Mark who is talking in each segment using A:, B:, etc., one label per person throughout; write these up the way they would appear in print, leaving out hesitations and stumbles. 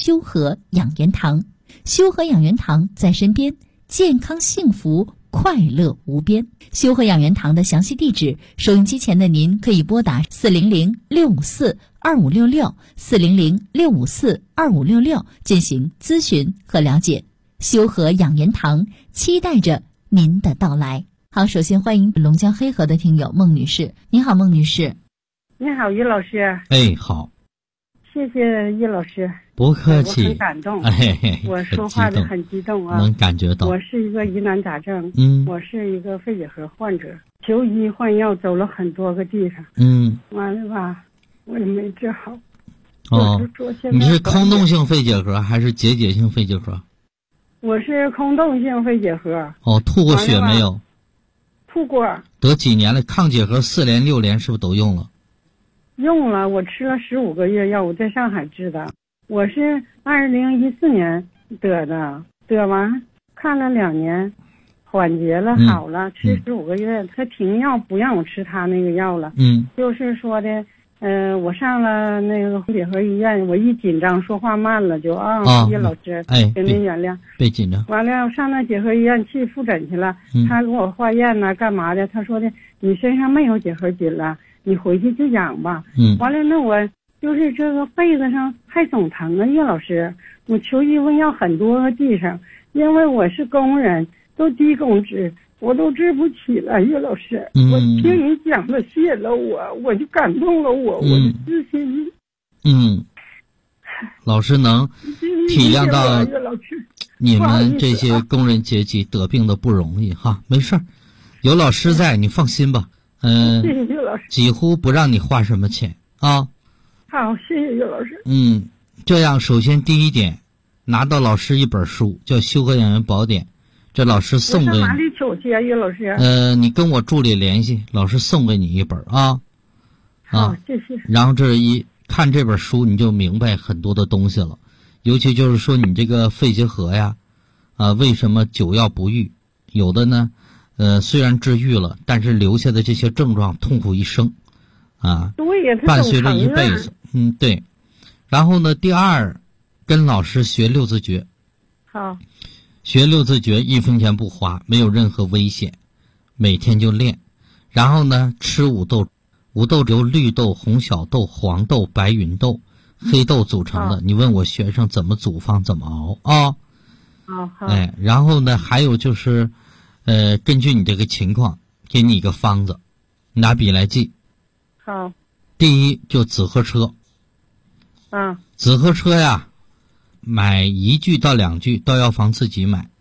A: 修和养颜堂。修和养颜堂在身边，健康幸福，快乐无边。修和养颜堂的详细地址，收音机前的您可以拨打400-654-2566，400-654-2566进行咨询和了解。修和养颜堂期待着您的到来。好，首先欢迎龙江黑河的听友孟女士。你好，孟女士。
B: 你好，于老师。
C: 哎，好。
B: 谢谢于老师。
C: 不客气。
B: 我很感动。我说话的很激动啊。
C: 能感觉到。
B: 我是一个疑难杂症。我是一个肺结核患者，求医换药走了很多个地方。完了吧，我也没治好。
C: 你是空洞性肺结核还是结节性肺结核？
B: 我是空洞性肺结核。
C: 吐过血没有？
B: 吐过。
C: 得几年了？抗结核4联6联是不是都用了？
B: 用了，我吃了15个月药，我在上海治的。我是2014年得的，得完看了2年，缓解了，好了，吃15个月，他停药不让我吃他那个药了。就是说的，我上了那个结核医院，我一紧张说话慢了，就叶老师，给您原谅，
C: 别紧张。
B: 完了，上那结核医院去复诊去了，他给我化验呢，干嘛的？他说的你身上没有结核菌了。你回去就养吧。完了，那我就是这个肺子上还总疼啊，叶老师，我求医问药很多个地方，因为我是工人，都低工资，我都治不起了，叶老师。我听你讲的谢了我就感动了我的自信。
C: 老师能体谅到你们这些工人阶级得病的不容易哈，没事儿，有老师在，你放心吧。
B: 谢谢岳老师，
C: 几乎不让你花什么钱啊。
B: 好，谢谢岳老师。
C: 这样首先第一点，拿到老师一本书叫《修和养颜宝典》，这老师送给你。
B: 哪里求去啊，岳老师？
C: 你跟我助理联系，老师送给你一本啊。
B: 好，谢谢。
C: 然后看这本书，你就明白很多的东西了，尤其就是说你这个肺结核呀，为什么久药不愈？有的呢。虽然治愈了，但是留下的这些症状痛苦一生，
B: 对呀，
C: 伴随着一辈子。对。然后呢，第二，跟老师学6字诀。
B: 好。
C: 学6字诀1分钱不花，没有任何危险，每天就练。然后呢，吃五豆由绿豆、红小豆、黄豆、白芸豆、黑豆组成的。你问我学生怎么组方怎么熬啊？
B: 好。
C: 然后呢，还有就是。根据你这个情况，给你一个方子，拿笔来记。
B: 好。
C: 第一就紫河车。紫河车呀，买1具到2具，到药房自己买。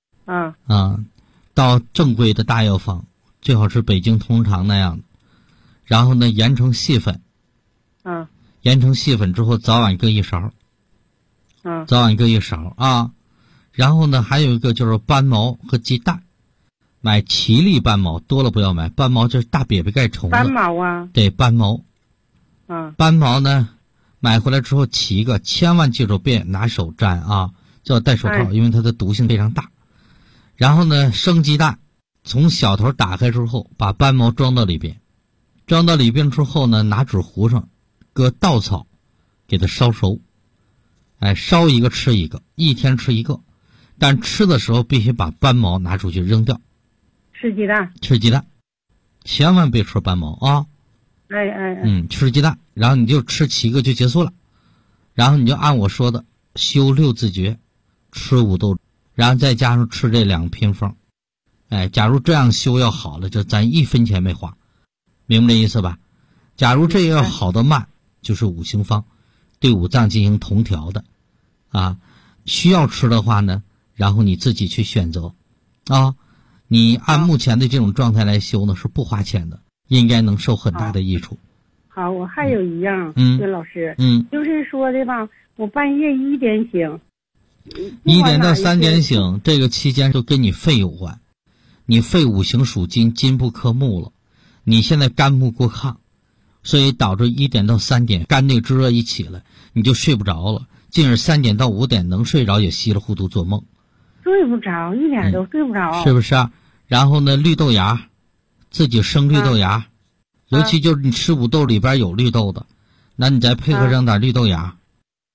C: 到正规的大药房，最好是北京通常那样的。然后呢，研成细粉。研成细粉之后，早晚各1勺。早晚各1勺啊。然后呢，还有一个就是斑毛和鸡蛋。买奇力斑毛，多了不要买。斑毛就是大瘪瘪盖虫子。
B: 斑毛啊？
C: 对，斑毛。斑毛呢，买回来之后起一个，千万记住别拿手沾啊，就要戴手套，因为它的毒性非常大。然后呢，生鸡蛋，从小头打开之后，把斑毛装到里边，之后呢，拿纸糊上，搁稻草，给它烧熟。烧一个吃一个，1天吃1个，但吃的时候必须把斑毛拿出去扔掉。
B: 吃鸡蛋，
C: 千万别吃斑毛啊！吃鸡蛋，然后你就吃7个就结束了，然后你就按我说的修6字诀，吃5豆，然后再加上吃这2个偏方。假如这样修要好了，就咱1分钱没花，明白这意思吧？假如这要好的慢，就是5行方，对5脏进行同调的，需要吃的话呢，然后你自己去选择，你按目前的这种状态来修呢，是不花钱的，应该能受很大的益处。
B: 好，我还有一样，岳老师，就是说的吧，我半夜1点醒
C: ，1点到3点醒，这个期间就跟你肺有关，你肺5行属金，金不克木了，你现在肝木过亢，所以导致1点到3点肝内之热一起来，你就睡不着了，进而3点到5点能睡着也稀里糊涂做梦。
B: 睡不着，一点都睡不着，
C: 是不是啊？然后呢，绿豆芽，自己生绿豆芽，尤其就是你吃5豆里边有绿豆的，那你再配合上点绿豆芽，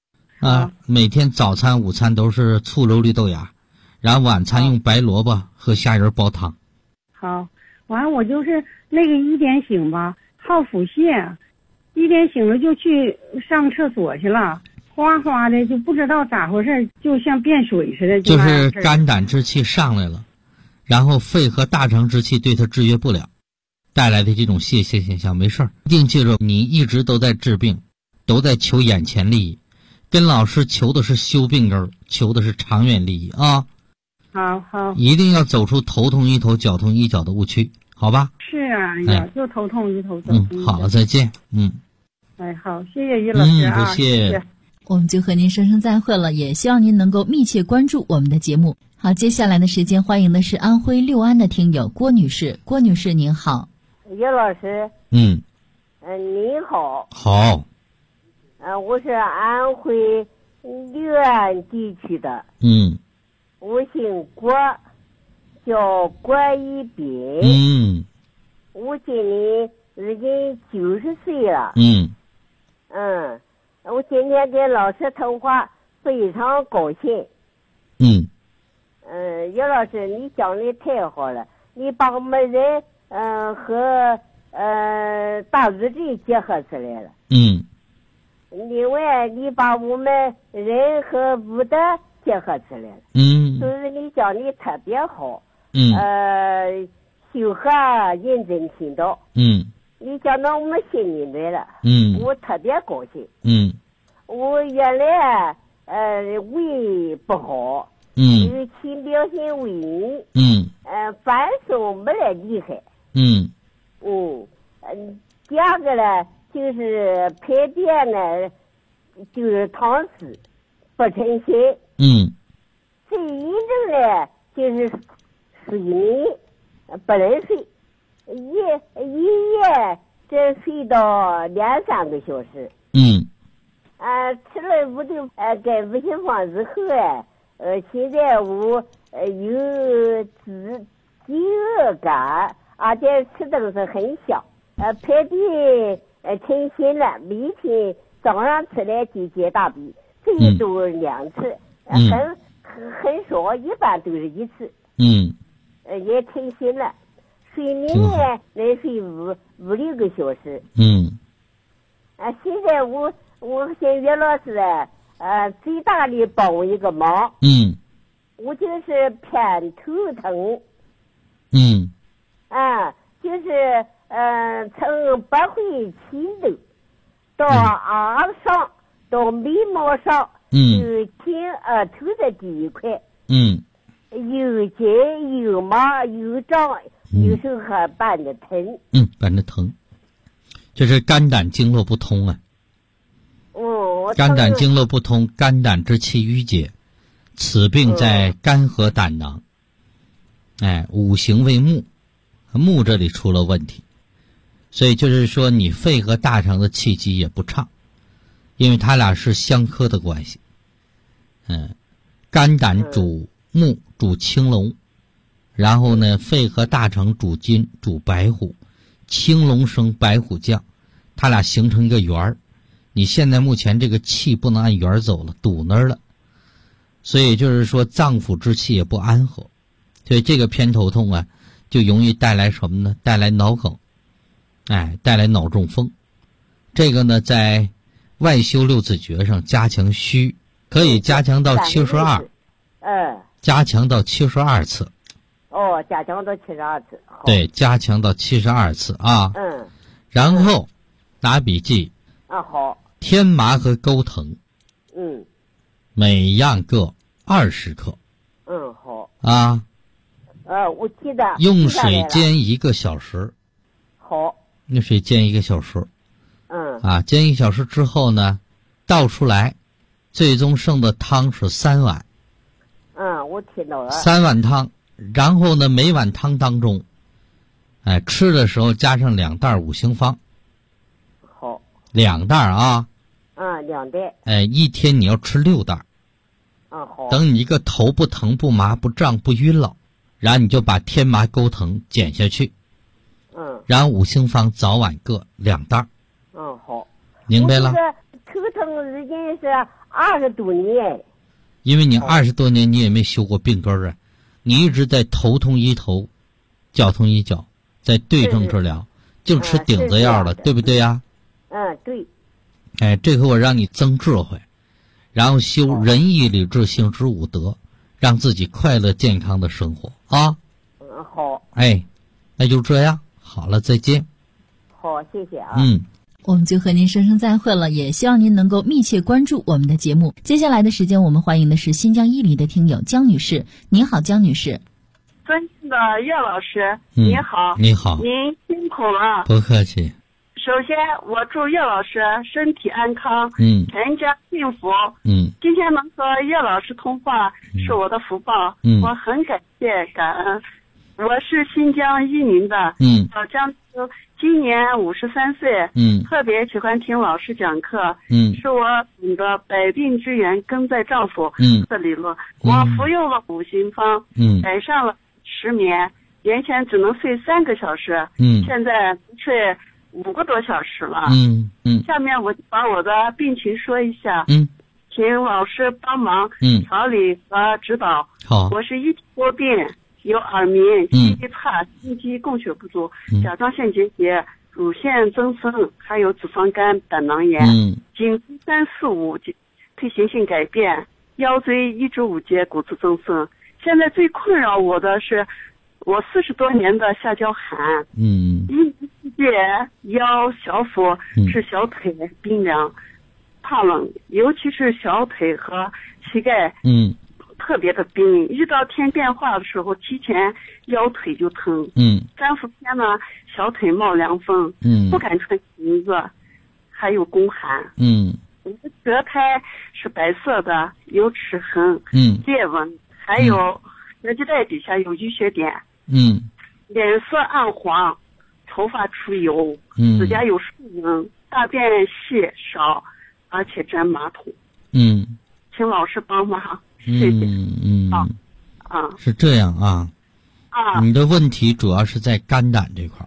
C: 每天早餐午餐都是醋溜绿豆芽，然后晚餐用白萝卜和虾仁煲汤。
B: 好，完我就是那个1点醒吧，好腹泻，1点醒了就去上厕所去了，哗哗的就不知道咋回事，就像变水似的。
C: 就是肝胆之气上来了，然后肺和大肠之气对它制约不了，带来的这种泄泻现象。没事儿，一定记住，你一直都在治病，都在求眼前利益，跟老师求的是修病根儿，求的是长远利益啊。
B: 好，
C: 一定要走出头痛医头脚痛医脚的误区，好吧？
B: 是啊，就头痛医头脚痛。
C: 好了，再见。
B: 好，谢谢于老师啊。
C: 不谢。
A: 我们就和您说声再会了，也希望您能够密切关注我们的节目。好，接下来的时间欢迎的是安徽六安的听友郭女士。郭女士您好。
D: 于老师。
C: 您
D: 好。
C: 好。
D: 我是安徽六安地区的。我姓郭，叫郭一斌。我今年已经90岁了。我今天跟老师通话非常高兴。于老师，你讲的太好了，你把我们人和大禹治结合起来了。另外，你把我们人和武德结合起来了。所以你讲的特别好。修和认真听到。你讲到我们心里来了。我特别高兴。我原来胃不好。有心表现胃炎。反手没来厉害。第二个呢，就是排便呢，就是溏湿不成形。最严重的就是睡眠不能睡，一夜这睡到2-3个小时。吃了五豆改五行方之后现在我有饥饿感，而且吃东西很香，排便成型了，每天早上起来就解大便，最多2次，很少，一般都是1次。也成型了，睡眠呢能睡5-6个小时。现在我向于老师最大的帮我一个忙。我就是偏头疼。就是从百会起头到耳上到眉毛上，有近额头的第一块。有紧有麻有胀，有时候还伴着疼。
C: 伴着疼，这是肝胆经络不通啊。肝胆经络不通，肝胆之气郁结，此病在肝和胆囊。五行为木，木这里出了问题，所以就是说你肺和大肠的气机也不畅，因为它俩是相克的关系。肝胆主木主青龙，然后呢肺和大肠主金主白虎，青龙生白虎将，它俩形成一个圆儿。你现在目前这个气不能按圆儿走了，堵那儿了，所以就是说脏腑之气也不安和，所以这个偏头痛啊就容易带来什么呢？带来脑梗，带来脑中风。这个呢在外修六字诀上加强虚，可以加强到72。加强到72次。
D: 加强到72次。
C: 对，加强到72次啊。然后拿笔记。
D: 好。
C: 天麻和钩藤。每样各20克。
D: 好。我记得。
C: 用水煎1个小时。
D: 好。
C: 用水煎1个小时。煎1个小时之后呢，倒出来，最终剩的汤是3碗。
D: 我听到了。
C: 3碗汤，然后呢，每碗汤当中，吃的时候加上2袋五行方。
D: 好。
C: 2袋啊。
D: 2袋。
C: 一天你要吃6袋。
D: 好。
C: 等你一个头不疼不麻不胀不晕了，然后你就把天麻钩藤减下去。然后五行方早晚各2袋。
D: 好。
C: 明白了。
D: 这个头疼已经是 20多年。
C: 因为你20多年你也没修过病根啊，你一直在头痛医头，脚痛医脚，在对症治疗，净吃顶子药了，对不对呀？
D: 对。
C: 哎，这回我让你增智慧，然后修仁义礼智信之五德，让自己快乐健康的生活啊。
D: 好。
C: 哎，那就这样，好了，再见。
D: 好，谢谢啊。
A: 我们就和您说声再会了，也希望您能够密切关注我们的节目。接下来的时间，我们欢迎的是新疆伊犁的听友江女士。您好，江女士。
E: 尊敬的叶老师，你好。
C: 你好。
E: 您辛苦了。
C: 不客气。
E: 首先，我祝叶老师身体安康，全家幸福。今天能和叶老师通话是我的福报，我很感谢感恩。我是新疆伊宁的，小江州，今年53岁，特别喜欢听老师讲课，是我懂得百病之源根在丈夫的理论，我服用了5行方，改善了失眠，原先只能睡3个小时，现在睡5个多小时了。下面我把我的病情说一下，请老师帮忙调理和指导。
C: 好，
E: 我是一体多病，有耳鸣、吸气差、心肌供血不足、甲状腺结节、乳腺增生，还有脂肪肝、胆囊炎。颈椎3、4、5退行性改变，腰椎1至5节骨质增生。现在最困扰我的是我40多年的下焦寒，一年四季腰、小腹至小腿冰凉、怕冷，尤其是小腿和膝盖，特别的冰。遇到天变化的时候，提前腰腿就疼。3、4天呢，小腿冒凉风，不敢穿裙子，还有宫寒。我的舌苔是白色的，有齿痕、裂纹，还有舌系带底下有淤血点。脸色暗黄，头发出油，指甲有竖纹，大便细少，而且沾马桶。请老师帮忙，谢谢。
C: 是这样啊。你的问题主要是在肝胆这块。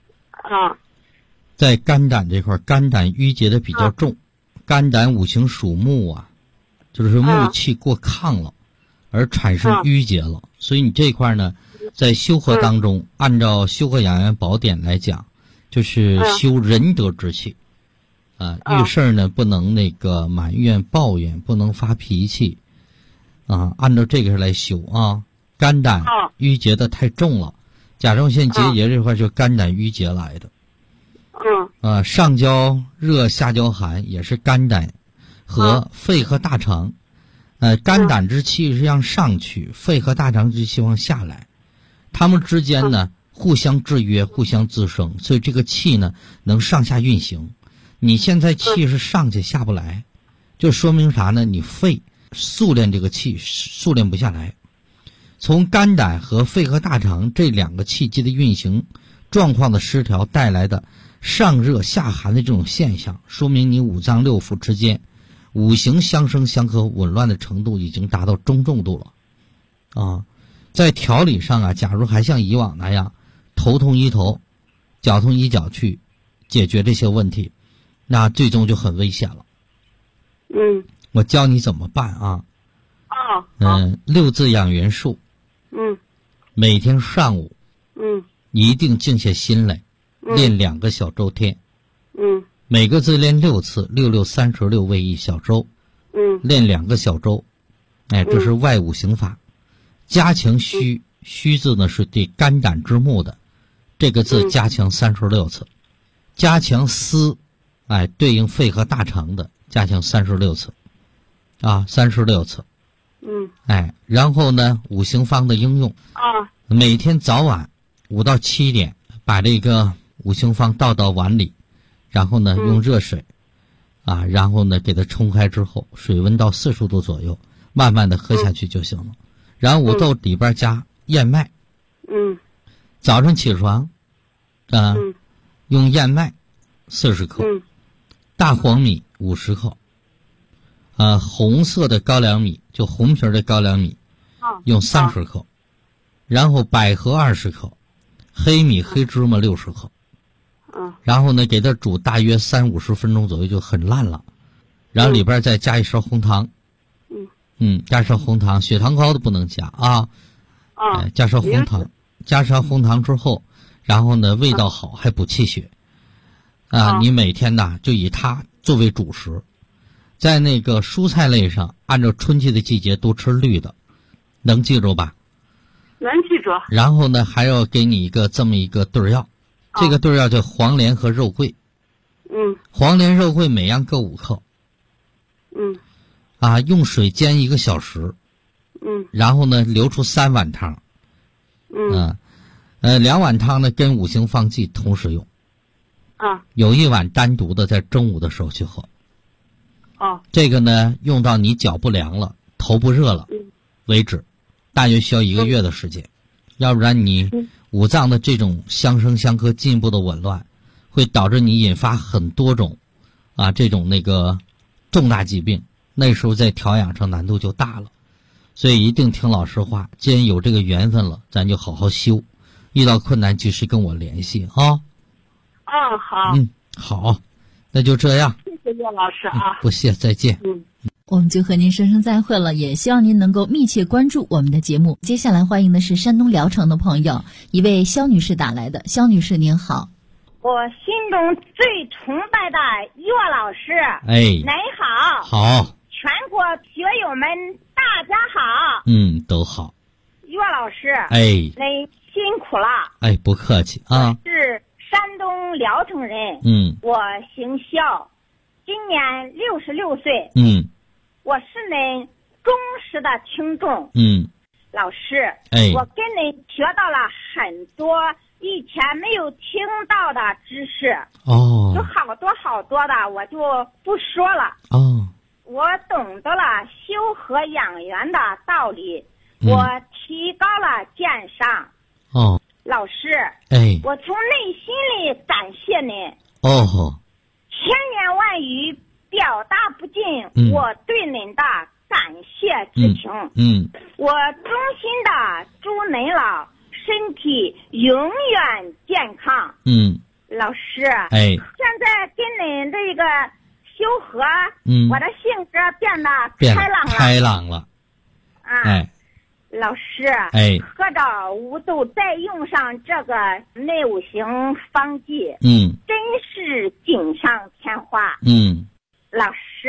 C: 在肝胆这块，肝胆郁结的比较重，肝胆五行属木啊，就是木气过亢了，而产生郁结了。所以你这块呢，在修和当中，按照修和养元宝典来讲，就是修仁德之气。遇事呢不能那个埋怨抱怨，不能发脾气，按照这个来修啊。肝胆郁结的太重了，甲状腺结节这块就肝胆郁结来的。上焦热下焦寒也是肝胆和肺和大肠，肝胆之气是向上去，肺和大肠之气往下来，它们之间呢互相制约，互相滋生，所以这个气呢能上下运行。你现在气是上去下不来，就说明啥呢？你肺塑炼这个气塑炼不下来。从肝胆和肺和大肠这2个气机的运行状况的失调带来的上热下寒的这种现象，说明你五脏六腑之间五行相生相克紊乱的程度已经达到中重度了。在调理上啊，假如还像以往那样头痛医头，脚痛医脚去解决这些问题，那最终就很危险了。我教你怎么办啊。6字养元术。每天上午一定静下心来练2个小周天。每个字练6次，6、6、36为1小周。练2个小周。这是外五行法。加强虚，虚字呢是对肝胆之木的，这个字加强36次。加强思，对应肺和大肠的，加强36次。36次。然后呢，五行方的应用。每天早晚5到7点把这个五行方倒到碗里，然后呢用热水然后呢给它冲开之后，水温到40度左右，慢慢的喝下去就行了。然后5豆里边加燕麦。早上起床用燕麦40克，大黄米50克，红色的高粱米，就红皮的高粱米用30克，然后百合20克，黑米黑芝麻60克，然后呢给它煮大约30-50分钟左右就很烂了， 然后里边再加一勺红糖。加上红糖，血糖高的不能加啊。加上红糖，加上红糖之后，然后呢，味道好，还补气血。你每天呢就以它作为主食，在那个蔬菜类上，按照春季的季节多吃绿的，能记住吧？
E: 能记住。
C: 然后呢，还要给你这么一个对儿药，这个对儿药叫黄连和肉桂。黄连、肉桂每样各5克。用水煎1个小时。然后呢，留出3碗汤。2碗汤呢跟5行方剂同时用。有1碗单独的在中午的时候去喝。这个呢用到你脚不凉了、头不热了为止，大约需要1个月的时间。要不然你五脏的这种相生相克进一步的紊乱，会导致你引发很多种这种重大疾病。那时候在调养上难度就大了，所以一定听老师话。既然有这个缘分了，咱就好好修。遇到困难及时跟我联系啊。
E: 好。
C: 好，那就这样。
E: 谢谢叶老师啊。
C: 不谢，再见。
A: 我们就和您说声再会了，也希望您能够密切关注我们的节目。接下来欢迎的是山东聊城的朋友，一位肖女士打来的。肖女士您好。
F: 我心中最崇拜的岳老师，您好。
C: 好。
F: 全国学友们大家好。
C: 都好。
F: 岳老师，您辛苦了。
C: 不客气啊。
F: 我是山东聊城人。我姓肖，今年66岁。我是您忠实的听众。老师，我跟您学到了很多以前没有听到的知识。有好多的我就不说了。我懂得了修和养元的道理，我提高了鉴赏。老师，我从内心里感谢您。千言万语表达不尽我对您的感谢之情。我衷心的祝您老身体永远健康。老师，现在跟您这个修和，我的性格变得开朗了。老师，合着无都再用上这个内五行方剂，真是锦上添花。老师，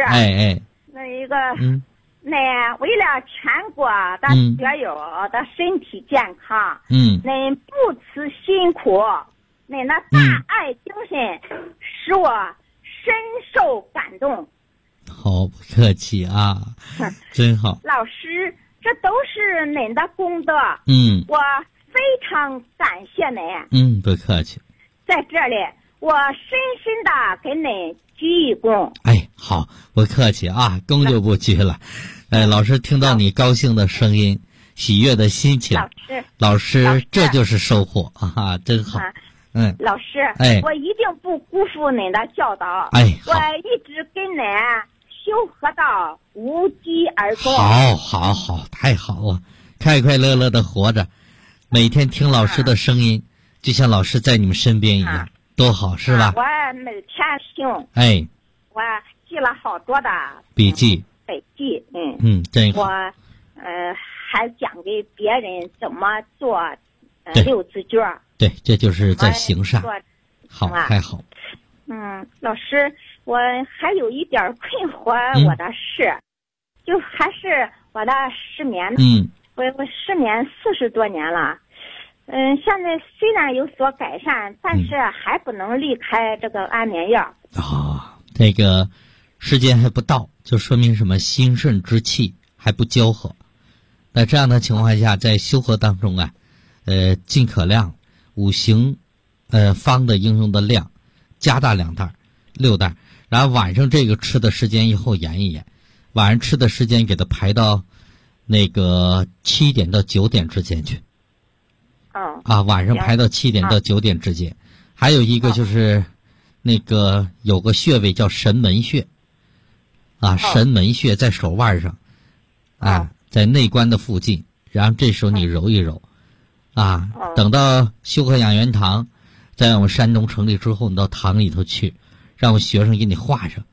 F: 那为了全国的学友的身体健康，您不辞辛苦，您的大爱精神使我深受感动。
C: 好，不客气啊。真好。
F: 老师，这都是您的功德。我非常感谢您。
C: 不客气。
F: 在这里，我深深的给您鞠一躬。
C: 好，不客气啊，躬就不鞠了。老师听到你高兴的声音，喜悦的心情，老师这就是收获啊，真好。
F: 老师，我一定不辜负您的教导。我一直跟您修和到无疾而终。
C: 好，太好了，快快乐乐的活着，每天听老师的声音，就像老师在你们身边一样，多好，是吧？
F: 我每天听。我记了好多的
C: 笔记。真好。
F: 我还讲给别人怎么做六字诀。
C: 对，这就是在行善。好，太好。
F: 老师，我还有一点困惑我的事，就还是我的失眠。我失眠40多年了。现在虽然有所改善，但是还不能离开这个安眠药。
C: 这个时间还不到，就说明什么？心肾之气还不交合。那这样的情况下，在修和当中尽可量五行方的应用的量加大2袋6袋，然后晚上这个吃的时间以后延一延，晚上吃的时间给它排到那个7点到9点之间去。晚上排到7点到9点之间。还有一个就是那个有个穴位叫神门穴神门穴在手腕上在内关的附近，然后这时候你揉一揉等到修和养元堂在我们山东成立之后，你到堂里头去，让我学生给你画上，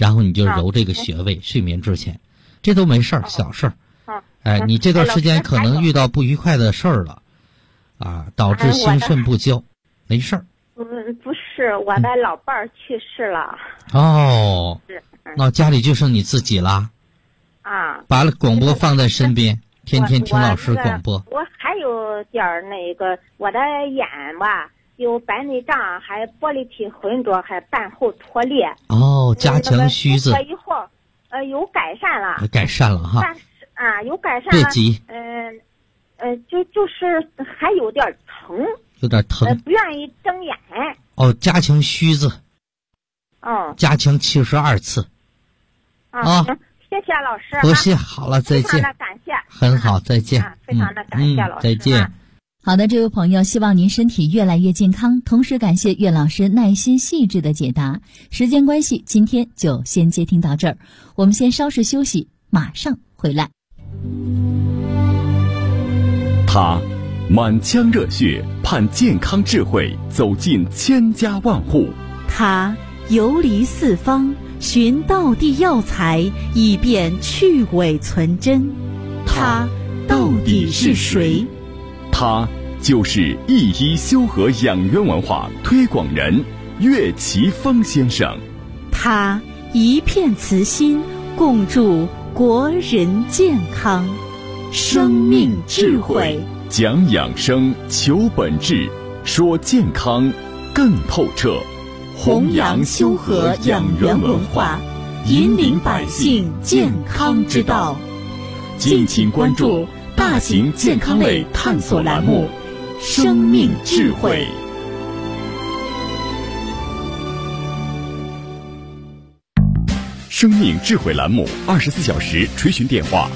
C: 然后你就揉这个穴位，睡眠之前，这都没事儿，小事儿。你这段时间可能遇到不愉快的事儿了，导致心肾不交，没事儿。
F: 不是，我的老伴儿去世了。
C: 那家里就剩你自己了。把广播放在身边，天天听老师广播。
F: 我还有点那个，我的眼吧有白内障，还玻璃体浑浊，还瓣后脱裂。
C: 加强须子。
F: 以后有改善了。
C: 改善了哈。
F: 但是有改善。
C: 别急。
F: 就是还有点疼。
C: 有点疼。
F: 不愿意睁眼。
C: 加强须子。加强72次。
F: 谢谢老师。
C: 多谢，好了，再见。
F: 非常的感谢。
C: 很好，再见。
F: 非常的感谢老师。
C: 再见。
A: 好的，这位朋友，希望您身体越来越健康，同时感谢岳老师耐心细致的解答。时间关系，今天就先接听到这儿，我们先稍事休息，马上回来。
G: 他满腔热血，盼健康智慧走进千家万户。
H: 他游离四方，寻道地药材，以便去伪存真。他到底是谁？
G: 他就是一医修和养元文化推广人岳奇峰先生。
H: 他一片慈心，共筑国人健康。生命智慧，
G: 讲养生，求本质，说健康更透彻。
H: 弘扬修和养元文化，引领百姓健康之道。
G: 敬请关注大型健康类探索栏目《生命智慧》。生命智慧栏目24小时垂询电话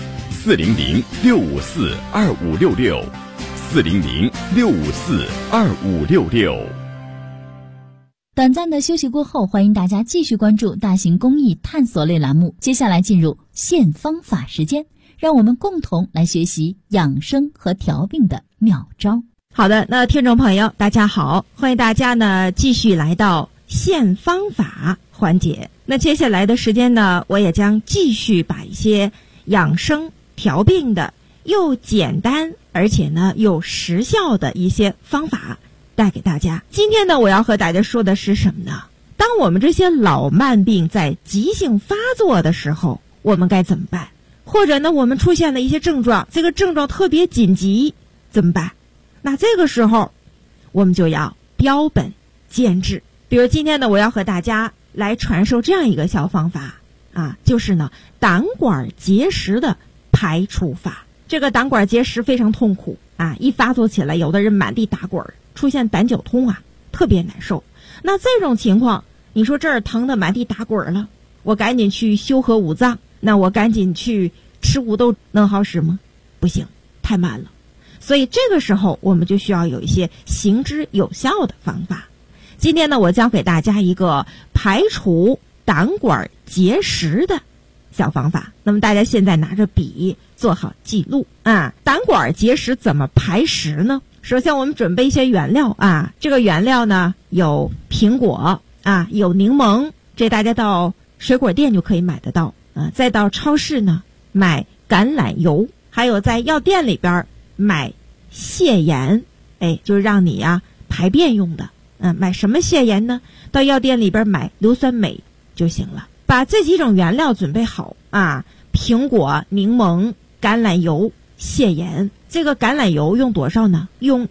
G: ：400-654-2566，400-654-2566。
A: 短暂的休息过后，欢迎大家继续关注大型公益探索类栏目。接下来进入现方法时间，让我们共同来学习养生和调病的妙招。
I: 好的，那听众朋友大家好，欢迎大家呢继续来到现方法环节。那接下来的时间呢，我也将继续把一些养生调病的又简单而且呢又时效的一些方法带给大家。今天呢，我要和大家说的是什么呢？当我们这些老慢病在急性发作的时候，我们该怎么办？或者呢，我们出现了一些症状，这个症状特别紧急，怎么办？那这个时候，我们就要标本兼治。比如今天呢，我要和大家来传授这样一个小方法就是呢，胆管结石的排除法。这个胆管结石非常痛苦一发作起来，有的人满地打滚，出现胆绞痛特别难受。那这种情况，你说这儿疼得满地打滚了，我赶紧去修和五脏，那我赶紧去吃五豆能好使吗？不行，太慢了。所以这个时候我们就需要有一些行之有效的方法。今天呢，我教给大家一个排除胆管结石的小方法。那么大家现在拿着笔做好记录胆管结石怎么排石呢？首先我们准备一些原料这个原料呢有苹果有柠檬，这大家到水果店就可以买得到再到超市呢买橄榄油，还有在药店里边买泻盐，就是让你排便用的买什么泻盐呢？到药店里边买硫酸镁就行了。把这几种原料准备好苹果、柠檬、橄榄油、泻盐。这个橄榄油用多少呢？用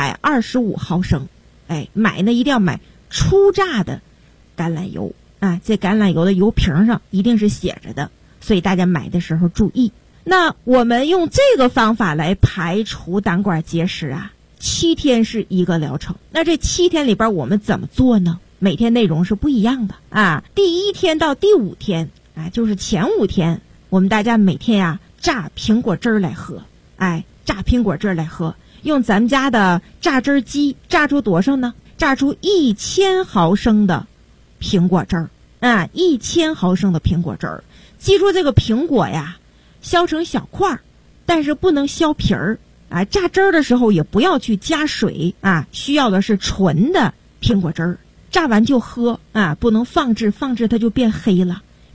I: 125毫升。买呢一定要买初榨的橄榄油这橄榄油的油瓶上一定是写着的，所以大家买的时候注意。那我们用这个方法来排除胆管结石7天是一个疗程。那这7天里边我们怎么做呢？每天内容是不一样的第1天到第5天就是前5天，我们大家每天榨苹果汁儿来喝榨苹果汁儿来喝，用咱们家的榨汁机榨出多少呢？榨出1000毫升的苹果汁儿1000毫升的苹果汁儿。记住这个苹果削成小块儿，但是不能削皮儿榨汁儿的时候也不要去加水需要的是纯的苹果汁儿。榨完就喝不能放置它就变黑了。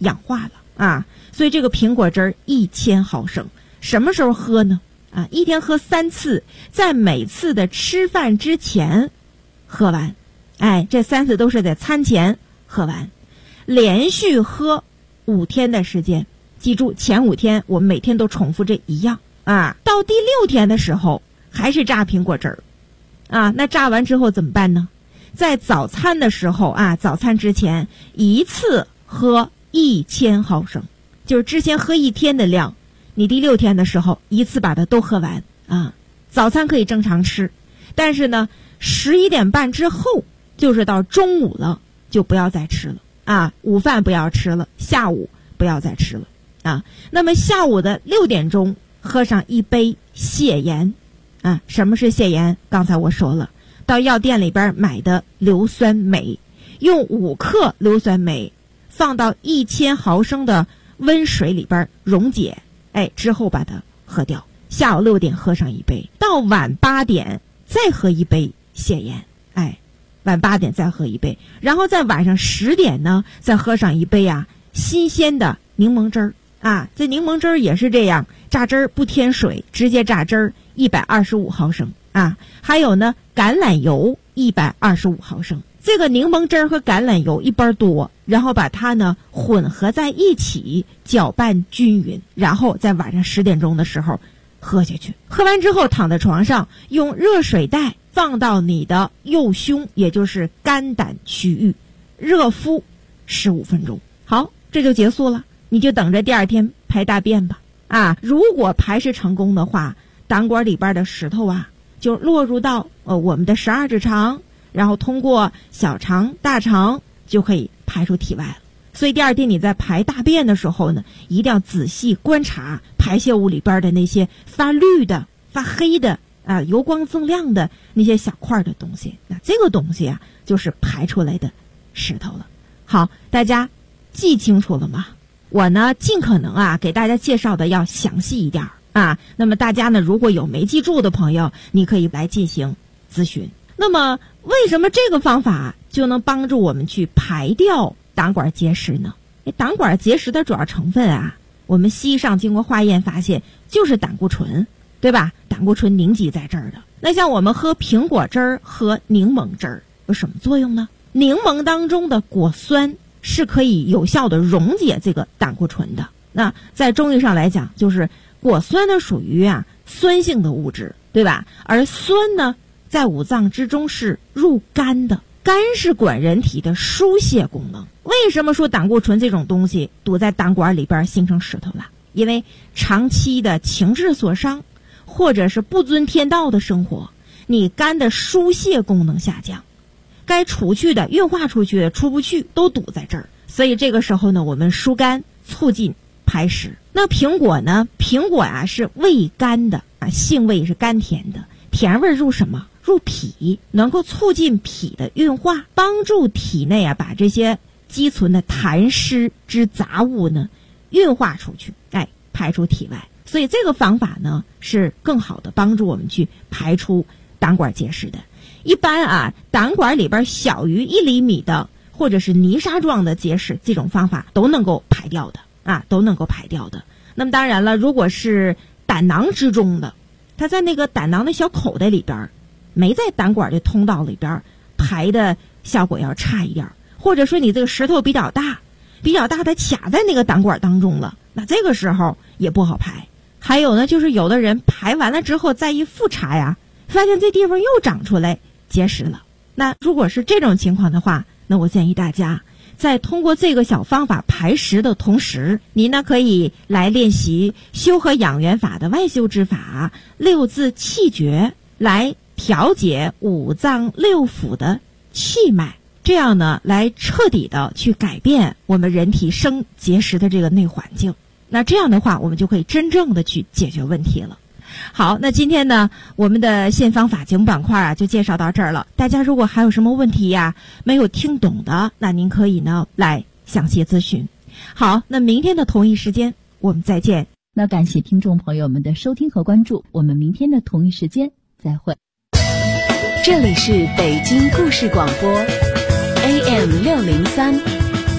I: 氧化了啊。所以这个苹果汁1000毫升，什么时候喝呢？啊，一天喝3次，在每次的吃饭之前喝完。哎，这3次都是在餐前喝完，连续喝5天的时间。记住，前5天我们每天都重复这一样啊。到第6天的时候还是榨苹果汁儿啊。那榨完之后怎么办呢？在早餐的时候啊，早餐之前一次喝1000毫升，就是之前喝1天的量，你第6天的时候一次把它都喝完啊。早餐可以正常吃，但是呢11点半之后，就是到中午了就不要再吃了啊。午饭不要吃了，下午不要再吃了啊。那么下午的6点钟喝上1杯泻盐啊。什么是泻盐？刚才我说了，到药店里边买的硫酸镁，用5克硫酸镁放到1000毫升的温水里边溶解，哎，之后把它喝掉。下午6点喝上1杯，到晚8点再喝1杯泻盐，哎，晚8点再喝1杯，然后在晚上10点呢再喝上1杯啊新鲜的柠檬汁儿啊。这柠檬汁儿也是这样，榨汁儿不添水，直接榨汁儿125毫升啊。还有呢橄榄油125毫升。这个柠檬汁儿和橄榄油一般多，然后把它呢混合在一起，搅拌均匀，然后在晚上10点钟的时候喝下去。喝完之后躺在床上，用热水袋放到你的右胸，也就是肝胆区域，热敷15分钟。好，这就结束了，你就等着第2天排大便吧。啊，如果排湿成功的话，胆管里边的石头啊就落入到我们的12指肠，然后通过小肠、大肠就可以排出体外了。所以第2天你在排大便的时候呢，一定要仔细观察排泄物里边的那些发绿的、发黑的啊、油光锃亮的那些小块的东西。那这个东西啊，就是排出来的石头了。好，大家记清楚了吗？我呢尽可能啊给大家介绍的要详细一点啊。那么大家呢如果有没记住的朋友，你可以来进行咨询。那么为什么这个方法就能帮助我们去排掉胆管结石呢？胆管结石的主要成分啊，我们西医上经过化验发现就是胆固醇，对吧？胆固醇凝集在这儿的。那像我们喝苹果汁儿和柠檬汁儿有什么作用呢？柠檬当中的果酸是可以有效的溶解这个胆固醇的。那在中医上来讲，就是果酸呢属于啊酸性的物质，对吧？而酸呢在五脏之中是入肝的，肝是管人体的疏泄功能。为什么说胆固醇这种东西堵在胆管里边形成石头了？因为长期的情志所伤，或者是不遵天道的生活，你肝的疏泄功能下降，该出去的、运化出去的出不去，都堵在这儿。所以这个时候呢，我们疏肝促进排石。那苹果呢？苹果啊是味甘的啊，性味是甘甜的，甜味入什么？入脾，能够促进脾的运化，帮助体内啊把这些积存的痰湿之杂物呢运化出去，哎，排出体外。所以这个方法呢是更好的帮助我们去排出胆管结石的。一般啊，胆管里边小于1厘米的或者是泥沙状的结石，这种方法都能够排掉的啊，都能够排掉的。那么当然了，如果是胆囊之中的，它在那个胆囊的小口袋里边，没在胆管的通道里边，排的效果要差一点。或者说你这个石头比较大的卡在那个胆管当中了，那这个时候也不好排。还有呢，就是有的人排完了之后再一复查呀，发现这地方又长出来结石了。那如果是这种情况的话，那我建议大家在通过这个小方法排石的同时，您呢可以来练习修和养元法的外修之法，6字气诀，来调节五脏六腑的气脉，这样呢来彻底的去改变我们人体生结石的这个内环境。那这样的话，我们就可以真正的去解决问题了。好，那今天呢，我们的现方法节目板块啊，就介绍到这儿了。大家如果还有什么问题呀，没有听懂的，那您可以呢来详细咨询。好，那明天的同一时间我们再见。
A: 那感谢听众朋友们的收听和关注，我们明天的同一时间再会。
H: 这里是北京故事广播 AM603，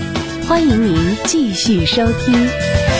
H: 欢迎您继续收听。